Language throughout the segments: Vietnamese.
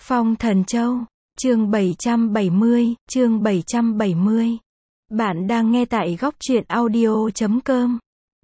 Phong Thần Châu, chương 770. Bạn đang nghe tại góc truyện audio.com.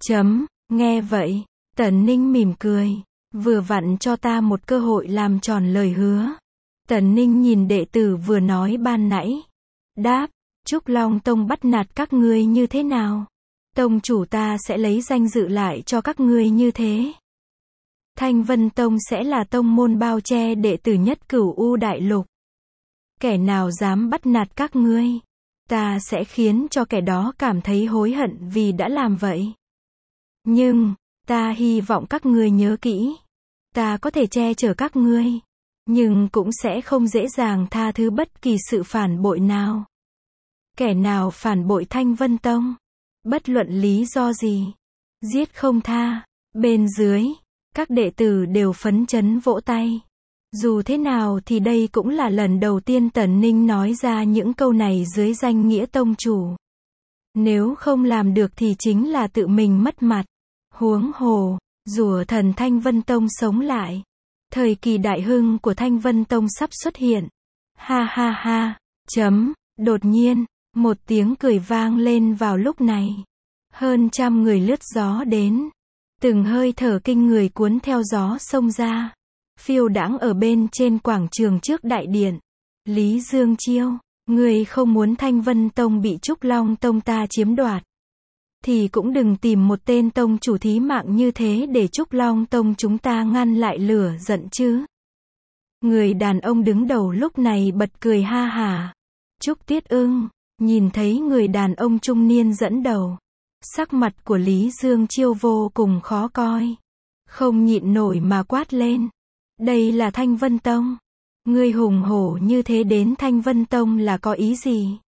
Nghe vậy, Tần Ninh mỉm cười, vừa vặn cho ta một cơ hội làm tròn lời hứa. Tần Ninh nhìn đệ tử vừa nói ban nãy, đáp, Trúc Long Tông bắt nạt các ngươi như thế nào? Tông chủ ta sẽ lấy danh dự lại cho các ngươi như thế. Thanh Vân Tông sẽ là tông môn bao che đệ tử nhất Cửu U Đại Lục. Kẻ nào dám bắt nạt các ngươi, ta sẽ khiến cho kẻ đó cảm thấy hối hận vì đã làm vậy. Nhưng, ta hy vọng các ngươi nhớ kỹ, ta có thể che chở các ngươi, nhưng cũng sẽ không dễ dàng tha thứ bất kỳ sự phản bội nào. Kẻ nào phản bội Thanh Vân Tông, bất luận lý do gì, giết không tha. Bên dưới, các đệ tử đều phấn chấn vỗ tay. Dù thế nào thì đây cũng là lần đầu tiên Tần Ninh nói ra những câu này dưới danh nghĩa tông chủ. Nếu không làm được thì chính là tự mình mất mặt. Huống hồ, rùa thần Thanh Vân Tông sống lại. Thời kỳ đại hưng của Thanh Vân Tông sắp xuất hiện. Ha ha ha. Đột nhiên, một tiếng cười vang lên vào lúc này. Hơn trăm người lướt gió đến. Từng hơi thở kinh người cuốn theo gió xông ra. Phiêu đãng ở bên trên quảng trường trước đại điện. Lý Dương Chiêu, người không muốn Thanh Vân Tông bị Trúc Long Tông ta chiếm đoạt, thì cũng đừng tìm một tên tông chủ thí mạng như thế để Trúc Long Tông chúng ta ngăn lại lửa giận chứ. Người đàn ông đứng đầu lúc này bật cười ha hả. Trúc Tiết Ưng, nhìn thấy người đàn ông trung niên dẫn đầu. Sắc mặt của Lý Dương Chiêu vô cùng khó coi. Không nhịn nổi mà quát lên. Đây là Thanh Vân Tông. Ngươi hùng hổ như thế đến Thanh Vân Tông là có ý gì?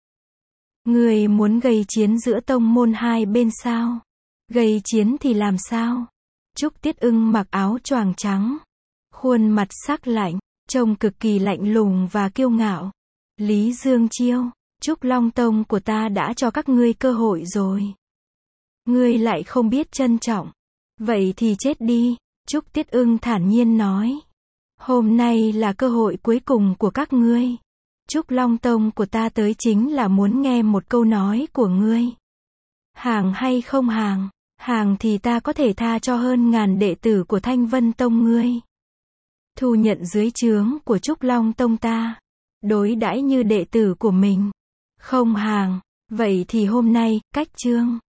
Ngươi muốn gây chiến giữa tông môn hai bên sao? Gây chiến thì làm sao? Trúc Tiết Ưng mặc áo choàng trắng. Khuôn mặt sắc lạnh, trông cực kỳ lạnh lùng và kiêu ngạo. Lý Dương Chiêu, Trúc Long Tông của ta đã cho các ngươi cơ hội rồi. Ngươi lại không biết trân trọng. Vậy thì chết đi, Trúc Tiết Ưng thản nhiên nói. Hôm nay là cơ hội cuối cùng của các ngươi. Trúc Long Tông của ta tới chính là muốn nghe một câu nói của ngươi. Hàng hay không hàng? Hàng thì ta có thể tha cho hơn ngàn đệ tử của Thanh Vân Tông ngươi. Thu nhận dưới trướng của Trúc Long Tông ta. Đối đãi như đệ tử của mình. Không hàng. Vậy thì hôm nay, cách chương.